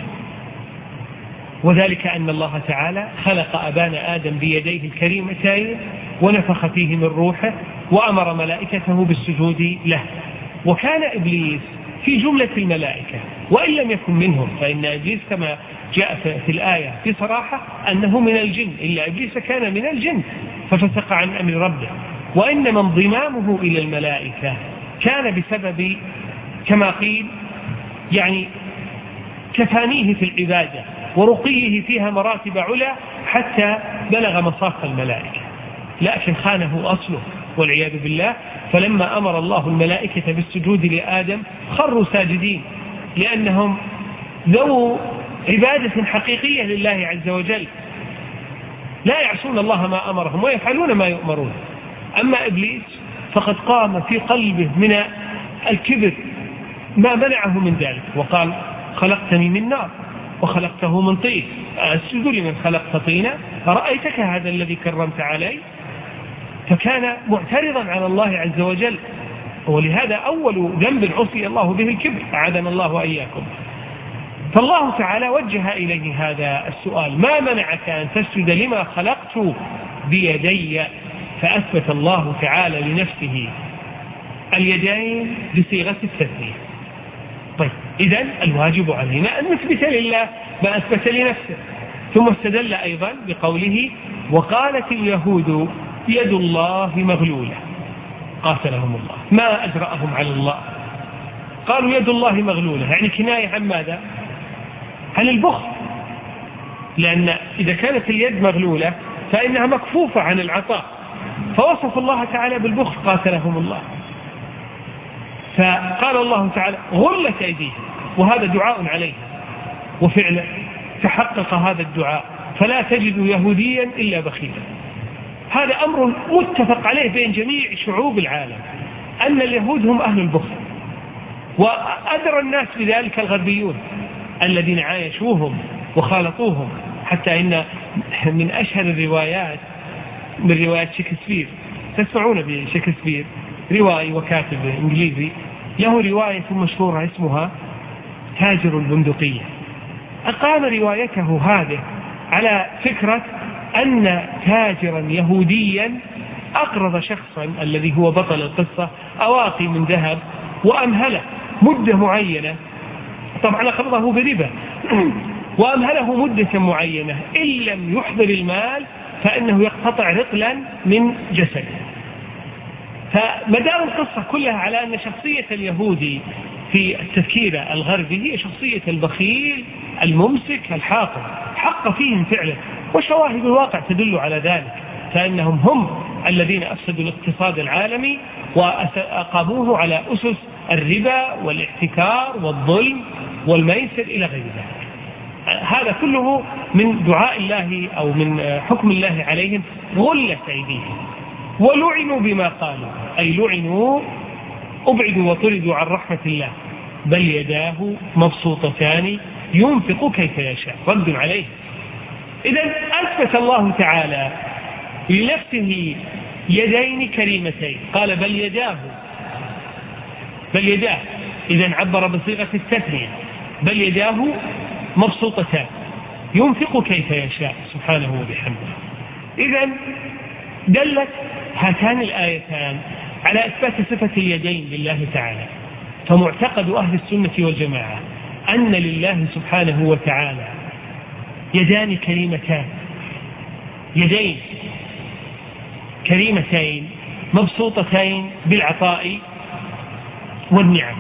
Speaker 1: وذلك أن الله تعالى خلق أبانا آدم بيديه الكريمتين ونفخ فيه من روحه وأمر ملائكته بالسجود له، وكان إبليس في جملة الملائكة وإن لم يكن منهم، فإن إبليس كما جاء في الآية بصراحة أنه من الجن، إلا إبليس كان من الجن ففسق عن أمر ربه، وإنما انضمامه إلى الملائكة كان بسبب كما قيل يعني تفانيه في العبادة ورقيه فيها مراتب علا حتى بلغ مصاف الملائكة، لكن خانه أصله والعياذ بالله. فلما أمر الله الملائكة بالسجود لآدم خروا ساجدين، لأنهم ذو عبادة حقيقية لله عز وجل لا يعصون الله ما أمرهم ويفعلون ما يؤمرون. أما إبليس فقد قام في قلبه من الكبر ما منعه من ذلك، وقال خلقتني من نار وخلقته من طين أسجد لمن خلقت طينا أرأيتك هذا الذي كرمت علي. فكان معترضا على الله عز وجل، ولهذا أول ذنب عصي الله به الكبر، أعاذنا الله وإياكم. فالله تعالى وجه إليه هذا السؤال: ما منعك أن تسجد لما خلقت بيدي؟ فأثبت الله تعالى لنفسه اليدين بصيغة التثنية. طيب إذن الواجب علينا أن نثبت لله ما أثبت لنفسه. ثم استدل أيضا بقوله: وقالت اليهود يد الله مغلولة قاتلهم الله. ما أجرأهم على الله؟ قالوا يد الله مغلولة، يعني كناية عن ماذا؟ عن البخل، لأن إذا كانت اليد مغلولة فإنها مكفوفة عن العطاء، فوصف الله تعالى بالبخل قاتلهم الله. فقال الله تعالى: غلت أيديهم، وهذا دعاء عليه، وفعلا تحقق هذا الدعاء، فلا تجد يهوديا إلا بخيلا. هذا أمر متفق عليه بين جميع شعوب العالم، أن اليهود هم أهل البخل، وأدرى الناس بذلك الغربيون الذين عايشوهم وخالطوهم. حتى إن من أشهر الروايات من روايات شكسبير، تسمعون بشكسبير، روائي وكاتب إنجليزي، له رواية مشهورة اسمها تاجر البندقية. أقام روايته هذه على فكرة أن تاجرا يهوديا أقرض شخصا الذي هو بطل القصة أواقي من ذهب، وأمهله مدة معينة، طبعا أقرضه بربا، وأمهله مدة معينة، إن لم يحضر المال فإنه يقتطع رقلا من جسده. فمدار القصة كلها على أن شخصية اليهودي في التفكير الغربي هي شخصية البخيل الممسك الحاقد، حق فيهم فعلا، وشواهد الواقع تدل على ذلك، فإنهم هم الذين أفسدوا الاقتصاد العالمي وأقاموه على أسس الربا والاحتكار والظلم والميسر إلى غير ذلك. هذا كله من دعاء الله أو من حكم الله عليهم: غلت أيديهم ولعنوا بما قالوا، أي لعنوا، أبعدوا وطردوا عن رحمة الله، بل يداه مبسوطتان ينفق كيف يشاء، رد عليه. إذن أثبت الله تعالى لنفسه يدين كريمتين، قال بل يداه، بل يداه، إذن عبر بصيغة التثنية، بل يداه مبسوطتان ينفق كيف يشاء سبحانه وبحمده. إذن دلت هاتان الآيتان على إثبات صفة اليدين لله تعالى. فمعتقد أهل السنة والجماعة أن لله سبحانه وتعالى يدان كريمتان، يدين كريمتين مبسوطتين بالعطاء والنعم،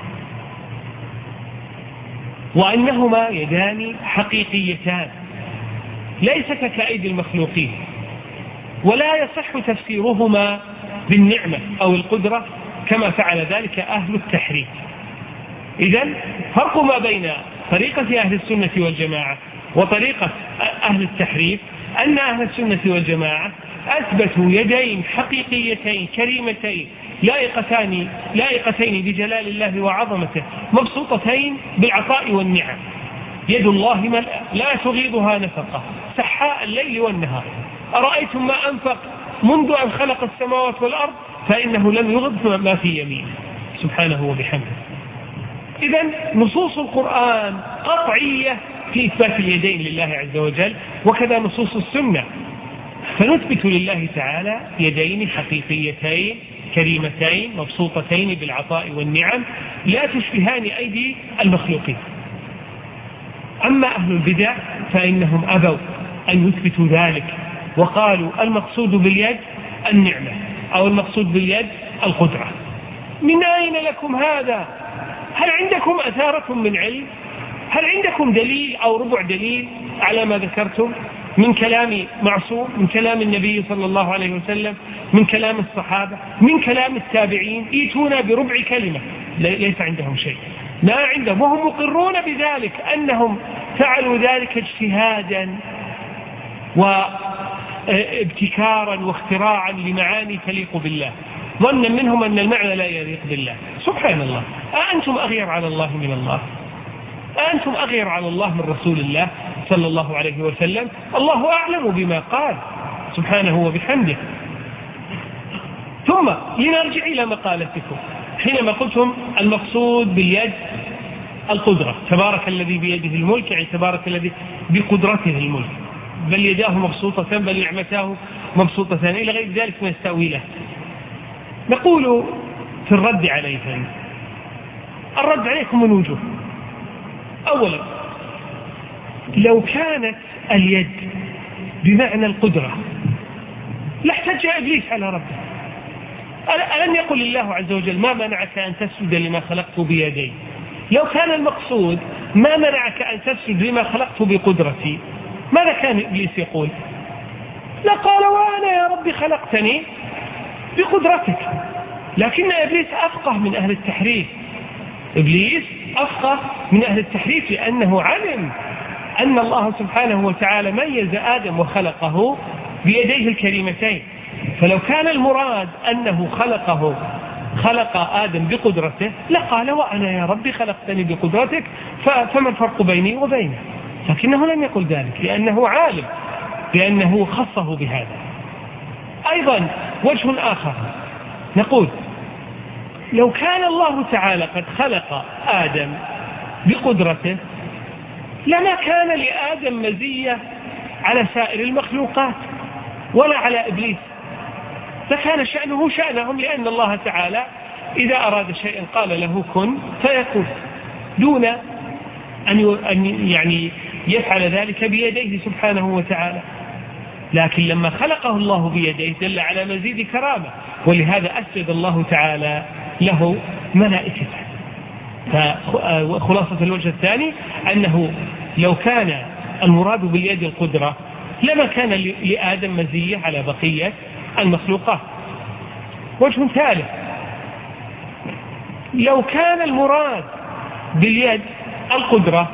Speaker 1: وأنهما يدان حقيقيتان ليست كأيدي المخلوقين، ولا يصح تفسيرهما بالنعمة أو القدرة كما فعل ذلك أهل التحريف. إذن فرق ما بين طريقة أهل السنة والجماعة وطريقة أهل التحريف أن أهل السنة والجماعة أثبتوا يدين حقيقيتين كريمتين لائقتان لائقتين بجلال الله وعظمته، مبسوطتين بالعطاء والنعم. يد الله ملأ لا تغيضها نفقة، سحاء الليل والنهار. أرأيتم ما أنفق منذ أن خلق السماوات والأرض فإنه لم يغض ما في يمينه سبحانه وبحمده. إذن نصوص القرآن قطعية في إثبات اليدين لله عز وجل، وكذا نصوص السنة. فنثبت لله تعالى يدين حقيقيتين كريمتين مبسوطتين بالعطاء والنعم لا تشبهان أيدي المخلوقين. أما أهل البدع فإنهم أبوا أن يثبتوا ذلك، وقالوا المقصود باليد النعمة أو المقصود باليد القدرة. من أين لكم هذا؟ هل عندكم أثارة من علم؟ هل عندكم دليل أو ربع دليل على ما ذكرتم من كلام معصوم، من كلام النبي صلى الله عليه وسلم، من كلام الصحابة، من كلام التابعين؟ يأتون بربع كلمة، ليس عندهم شيء، ما عندهم، وهم مقرون بذلك أنهم فعلوا ذلك اجتهادا وابتكارا واختراعا لمعاني تليق بالله، ظنا منهم أن المعنى لا يليق بالله. سبحان الله، أأنتم أغير على الله من الله؟ أنتم أغير على الله من رسول الله صلى الله عليه وسلم؟ الله أعلم بما قال سبحانه وبحمده. ثم لنرجع إلى مقالتكم حينما قلتم المقصود باليد القدرة، تبارك الذي بيده الملك، يعني تبارك الذي بقدرته الملك، بل يداه مبسوطة بل نعمتاه مبسوطة إلى غير ذلك من التأويلات. نقول في الرد عليهم، الرد عليكم من وجوه. أولا، لو كانت اليد بمعنى القدرة لاحتج إبليس على ربه. ألم يقل الله عز وجل ما منعك أن تسجد لما خلقت بيدي؟ لو كان المقصود ما منعك أن تسجد لما خلقت بقدرتي، ماذا كان إبليس يقول؟ لقال وأنا يا ربي خلقتني بقدرتك. لكن إبليس أفقه من أهل التحريف، إبليس أفقه من أهل التحريف لأنه علم أن الله سبحانه وتعالى ميز آدم وخلقه بيديه الكريمتين. فلو كان المراد أنه خلقه خلق آدم بقدرته لقال وأنا يا ربي خلقتني بقدرتك فما الفرق بيني وبينه. لكنه لم يقل ذلك لأنه عالم، لأنه خصه بهذا. أيضا وجه آخر، نقول لو كان الله تعالى قد خلق آدم بقدرته لما كان لآدم مزية على سائر المخلوقات ولا على إبليس، فكان شأنه شأنهم، لأن الله تعالى إذا أراد شيئا قال له كن فيكون دون أن يعني يفعل ذلك بيديه سبحانه وتعالى. لكن لما خلقه الله بيديه دل على مزيد كرامة، ولهذا أسجد الله تعالى له ملائكته. فخلاصة الوجه الثاني أنه لو كان المراد باليد القدرة لما كان لآدم مزية على بقية المخلوقات. وجه ثالث، لو كان المراد باليد القدرة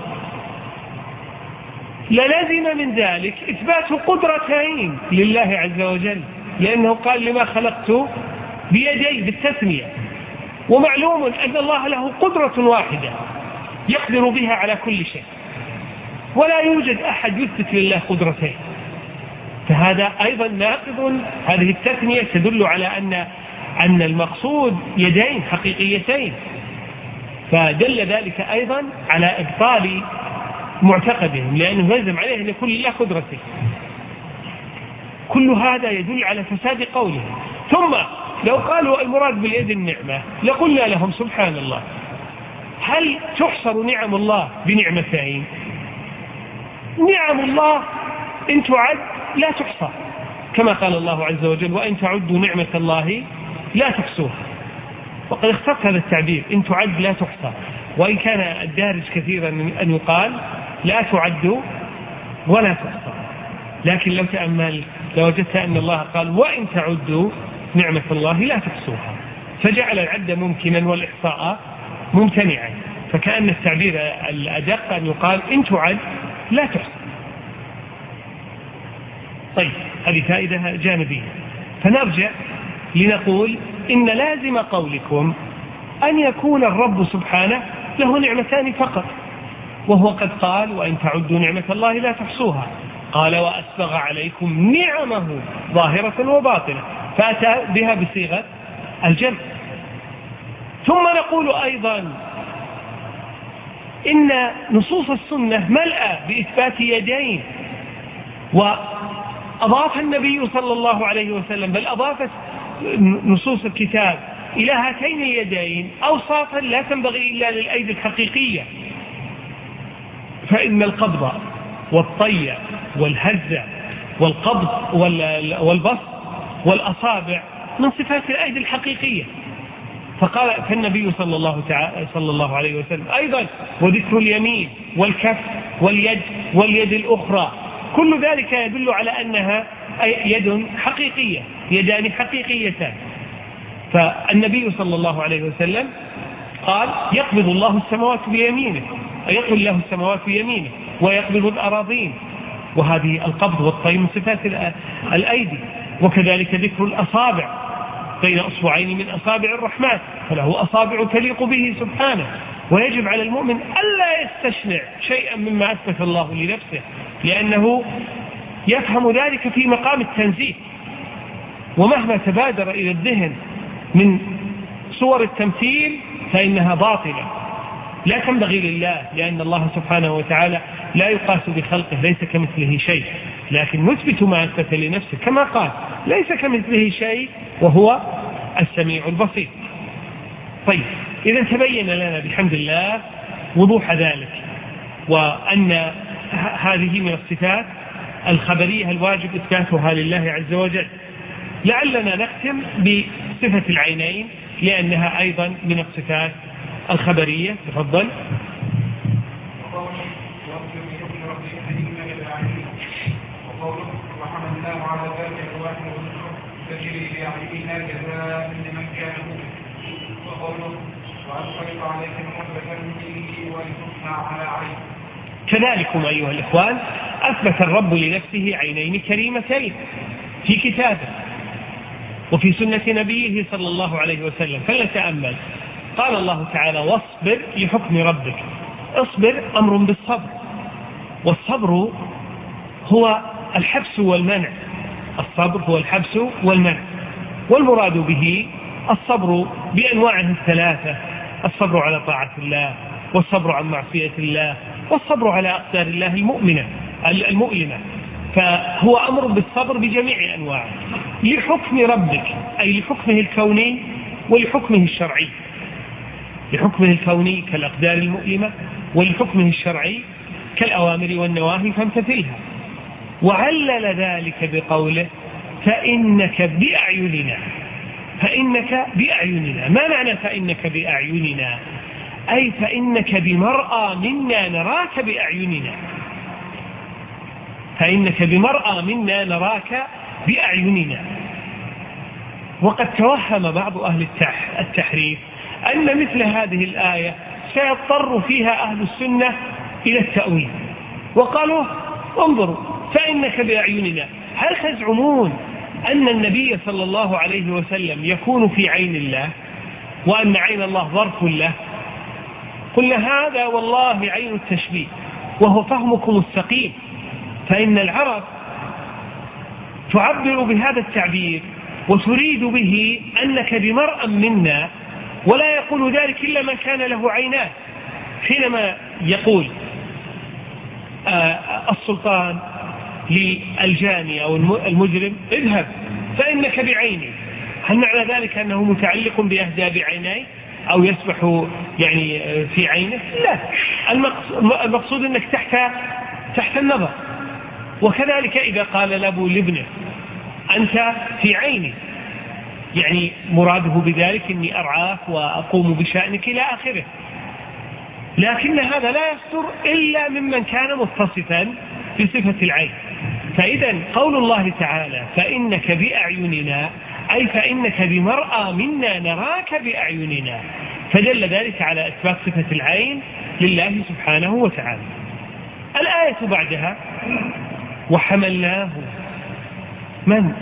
Speaker 1: للزم من ذلك إثبات قدرتين لله عز وجل، لأنه قال لما خلقت بيدي بالتثنية، ومعلوم أن الله له قدرة واحدة يقدر بها على كل شيء، ولا يوجد أحد يثبت لله قدرتين. فهذا أيضا ناقض، هذه التثنية تدل على أن أن المقصود يدين حقيقيتين، فدل ذلك أيضا على إبطال معتقدهم، لأنه يلزم عليه أن يكون لله قدرته. كل هذا يدل على فساد قوله. ثم لو قالوا المراد باليد النعمة لقلنا لهم سبحان الله، هل تحصر نعم الله بنعمتين؟ نعم الله إن تعد لا تحصى، كما قال الله عز وجل وإن تعدوا نعمة الله لا تحصوها. وقد اخترت هذا التعبير إن تعد لا تحصى، وإن كان الدارج كثيرا أن يقال لا تعد ولا تحصى. لكن لو تأمل لوجدت أن الله قال وإن تعدوا نعمة الله لا تحصوها، فجعل العد ممكنا والإحصاء ممتنعا، فكأن التعبير الأدق أن يقال إن تعد لا تحصى. طيب، هذه فائدة جانبية. فنرجع لنقول إن لازم قولكم أن يكون الرب سبحانه له نعمتان فقط، وهو قد قال وإن تعدوا نعمة الله لا تحصوها، قال وأسبغ عليكم نعمه ظاهرة وباطنة، فأتى بها بصيغة الجمع. ثم نقول أيضا إن نصوص السنة ملأى بإثبات يدين، وأضاف النبي صلى الله عليه وسلم بل أضافت نصوص الكتاب إلى هاتين اليدين أوصافا لا تنبغي إلا للأيدي الحقيقية، فإن القبض والطي والهزة والقبض والبسط والأصابع من صفات الأيدي الحقيقية. فقال فالنبي صلى الله تعالى صلى الله عليه وسلم أيضا وذكر اليمين والكف واليد واليد الأخرى، كل ذلك يدل على أنها يد حقيقية، يدان حقيقيتان. فالنبي صلى الله عليه وسلم قال يقبض الله السماوات بيمينه، يقبض الله السماوات بيمينه ويقبض الأراضين، وهذه القبض والطي من صفات الأيدي. وكذلك ذكر الأصابع بين أصبعين من أصابع الرحمن، فله أصابع تليق به سبحانه، ويجب على المؤمن ألا يستشنع شيئا مما أثبت الله لنفسه، لأنه يفهم ذلك في مقام التنزيه، ومهما تبادر إلى الذهن من صور التمثيل فإنها باطلة لا تنبغي لله، لأن الله سبحانه وتعالى لا يقاس بخلقه، ليس كمثله شيء، لكن نثبت ما أثبت لنفسه كما قال ليس كمثله شيء وهو السميع البصير. طيب، إذا تبين لنا بحمد الله وضوح ذلك، وأن هذه من الصفات الخبرية الواجب إثباتها لله عز وجل. لعلنا نختم بصفة العينين لأنها أيضا من الصفات الخبرية. تفضل.
Speaker 2: وقوله وحملناه على ذات ألواح ودسر تجري بأعيننا جزاء لمن كان مؤمنا. وقوله وألقيت عليك محبة مني ولتصنع على عين.
Speaker 1: كذلكم أيها الإخوان أثبت الرب لنفسه عينين كريمتين في كتابه وفي سنة نبيه صلى الله عليه وسلم. فلنتأمل. قال الله تعالى واصبر لحكم ربك. اصبر أمر بالصبر، والصبر هو الحبس والمنع. الصبر هو الحبس والمنع، والمراد به الصبر بأنواعه الثلاثة: الصبر على طاعة الله، والصبر عن معصية الله، والصبر على أقدار الله المؤمنة المؤلمة. فهو أمر بالصبر بجميع أنواعه لحكم ربك، أي لحكمه الكوني ولحكمه الشرعي. لحكمه الكوني كالأقدار المؤلمة، ولحكمه الشرعي كالأوامر والنواهي فامتثلها. وعلل ذلك بقوله فإنك بأعيننا. فإنك بأعيننا، ما معنى فإنك بأعيننا؟ أي فإنك بمرأى منا نراك بأعيننا. فإنك بمرأى منا نراك بأعيننا. وقد توهم بعض أهل التحريف أن مثل هذه الآية سيضطر فيها أهل السنة إلى التأويل، وقالوا انظروا فإنك بأعيننا، هل تزعمون أن النبي صلى الله عليه وسلم يكون في عين الله وأن عين الله ظرف له؟ قلنا هذا والله عين التشبيه، وهو فهمكم السقيم. فإن العرب تعبر بهذا التعبير وتريد به أنك بمرأى منا، ولا يقول ذلك إلا من كان له عينان. حينما يقول آه السلطان للجاني أو المجرم اذهب فإنك بعيني، هل معنى ذلك أنه متعلق بأهداب عينيه أو يسبح يعني في عينه؟ لا، المقصود أنك تحت تحت النظر. وكذلك إذا قال لأبو لابنه أنت في عيني، يعني مراده بذلك أني أرعاك وأقوم بشأنك إلى آخره. لكن هذا لا يصدر إلا ممن كان متصفا بصفة العين. فإذا قول الله تعالى فإنك بأعيننا أي فإنك بمرأى منا نراك بأعيننا، فدل ذلك على إثبات صفة العين لله سبحانه وتعالى. الآية بعدها وحملناه. من؟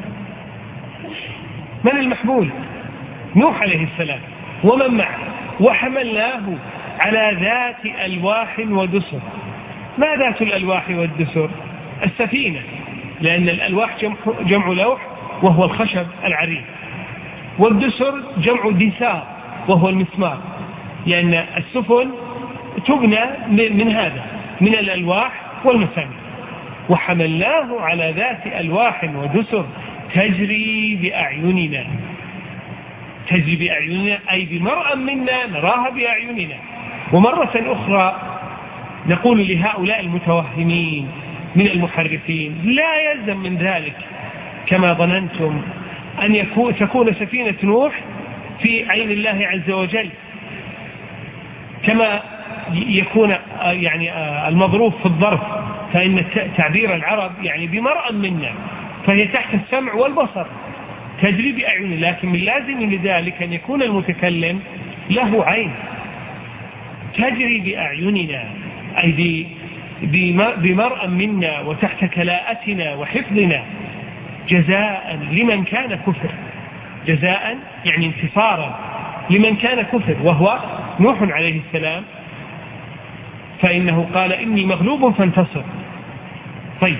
Speaker 1: من المحمول؟ نوح عليه السلام ومن معه. وحملناه على ذات ألواح ودسر. ما ذات الألواح والدسر؟ السفينة، لأن الألواح جمع, جمع لوح وهو الخشب العريض، والدسر جمع دسار وهو المسمار، لأن السفن تبنى من هذا من الألواح والمسامير. وحملناه على ذات ألواح ودسر تجري بأعيننا. تجري بأعيننا أي بمرأى منا نراها بأعيننا. ومرة أخرى نقول لهؤلاء المتوهمين من المحرفين لا يلزم من ذلك كما ظننتم أن يكون تكون سفينة نوح في عين الله عز وجل، كما يكون يعني المظروف في الظرف، فإن تعبير العرب يعني بمرأى منا، فهي تحت السمع والبصر تجري بأعين. لكن من لازم لذلك أن يكون المتكلم له عين تجري بأعيننا، أي بمرأى منا وتحت كلاءتنا وحفظنا، جزاء لمن كان كفر. جزاء يعني انتصارا لمن كان كفر، وهو نوح عليه السلام فإنه قال إني مغلوب فانتصر. طيب،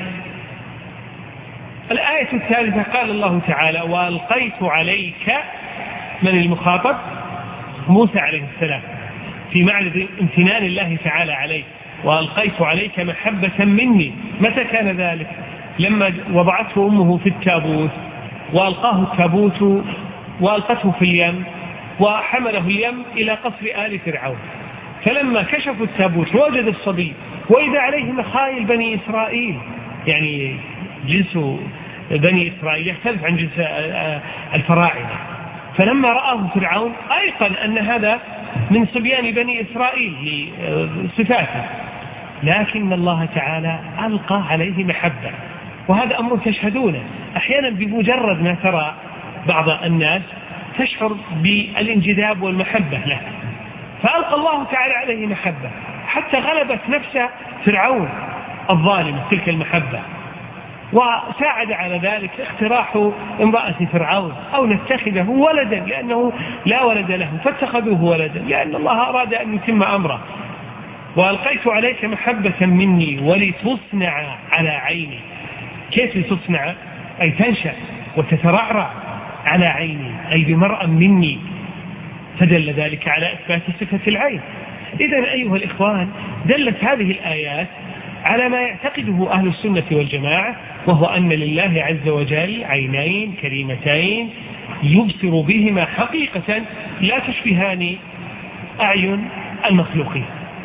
Speaker 1: الآية الثالثة قال الله تعالى وألقيت عليك، من المخاطب؟ موسى عليه السلام، في معنى امتنان الله تعالى عليه، وألقيت عليك محبة مني. متى كان ذلك؟ لما وضعته أمه في التابوت وألقاه التابوت وألقته في اليم وحمله اليم إلى قصر آل فرعون، فلما كشفوا التابوت ووجد الصبي وإذا عليه مخايل بني إسرائيل، يعني جنس بني إسرائيل يختلف عن جنس الفراعنة، فلما رآه فرعون أيقن أن هذا من صبيان بني إسرائيل لصفاته، لكن الله تعالى ألقى عليه محبة. وهذا أمر تشهدونه، أحيانا بمجرد ما ترى بعض الناس تشعر بالانجذاب والمحبة له، فألقى الله تعالى عليه محبة حتى غلبت نفس فرعون الظالم تلك المحبة، وساعد على ذلك اقتراح امرأة فرعون أو نتخذه ولدا، لأنه لا ولد له فاتخذوه ولدا، لأن الله أراد أن يتم أمره. وألقيت عليك محبة مني ولتصنع على عيني. كيف لتصنع؟ أي تنشأ وتترعرع على عيني، أي بمرأة مني، فدل ذلك على إثبات صفة العين. إذن أيها الإخوان، دلت هذه الآيات على ما يعتقده أهل السنة والجماعة، وهو أن لله عز وجل عينين كريمتين يبصر بهما حقيقة لا تشبهان أعين المخلوقين.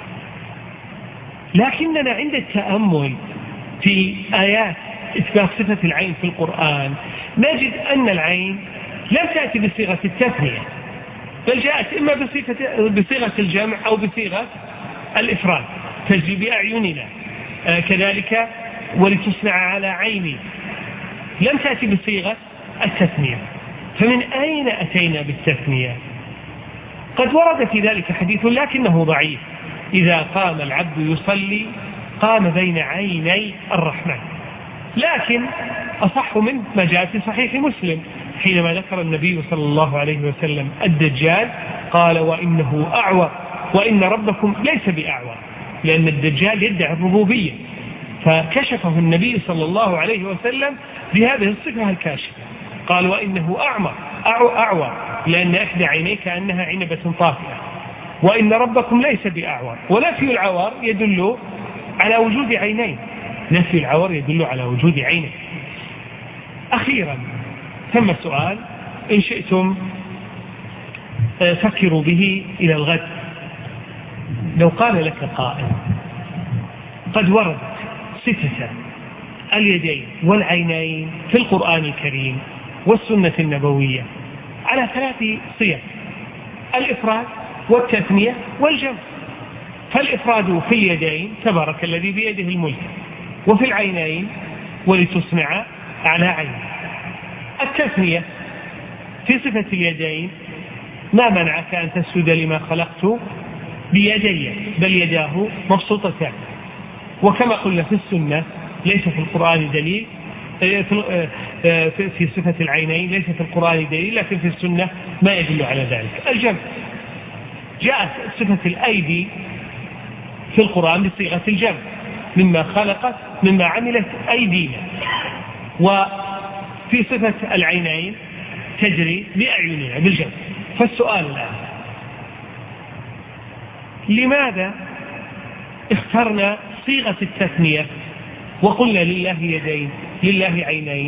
Speaker 1: لكننا عند التأمل في آيات إثبات صفة العين في القرآن نجد أن العين لم تأتي بصيغة التثنية، بل جاءت إما بصيغة الجمع أو بصيغة الإفراد، تجري بأعيننا. آه كذلك ولتصنع على عيني لم تأتي بصيغة التثنية، فمن أين أتينا بالتثنية؟ قد ورد في ذلك حديث لكنه ضعيف: إذا قام العبد يصلي قام بين عيني الرحمن. لكن أصح منه ما جاء في صحيح مسلم حينما ذكر النبي صلى الله عليه وسلم الدجال، قال وإنه أعور وإن ربكم ليس بأعور، لأن الدجال يدعي الربوبية، فكشفه النبي صلى الله عليه وسلم بهذه الصفة الكاشفة، قال وإنه أعمى أعور لأن إحدى عينيه كأنها عنبة طافئة، وإن ربكم ليس بأعور. ونفي العور يدل على وجود عينين، نفي العور يدل على وجود عينين. أخيرا ثم سؤال إن شئتم فكروا به إلى الغد. لو قال لك قائل قد وردت صفة اليدين والعينين في القرآن الكريم والسنة النبوية على ثلاث صيغ: الإفراد والتثنية والجمع. فالإفراد في اليدين تبارك الذي بيده الملك، وفي العينين ولتصنع على عين. التثنية في صفة اليدين: ما منعك أن تسجد لما خلقت بيدي بل يداه مبسوطتان. وكما قلنا في السنة ليس في القرآن دليل في صفة العينين، ليس في القرآن دليل، لكن في السنة ما يدل على ذلك. الجمع: جاءت صفة الأيدي في القرآن بصيغة الجمع: مما خلقت مما عملت أيدينا. وفي صفة العينين تجري بأعيننا بالجمع. فالسؤال الآن: لماذا اخترنا صيغة التثنية وقلنا لله يدين لله عينين،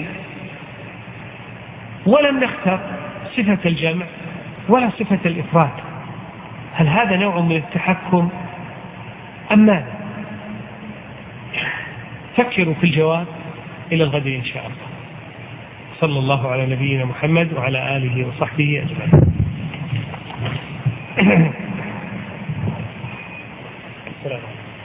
Speaker 1: ولم نختر صفة الجمع ولا صفة الإفراد؟ هل هذا نوع من التحكم أم ماذا؟ فكروا في الجواب إلى الغد إن شاء الله. صلى الله على نبينا محمد وعلى آله وصحبه أجمعين. السلام عليكم.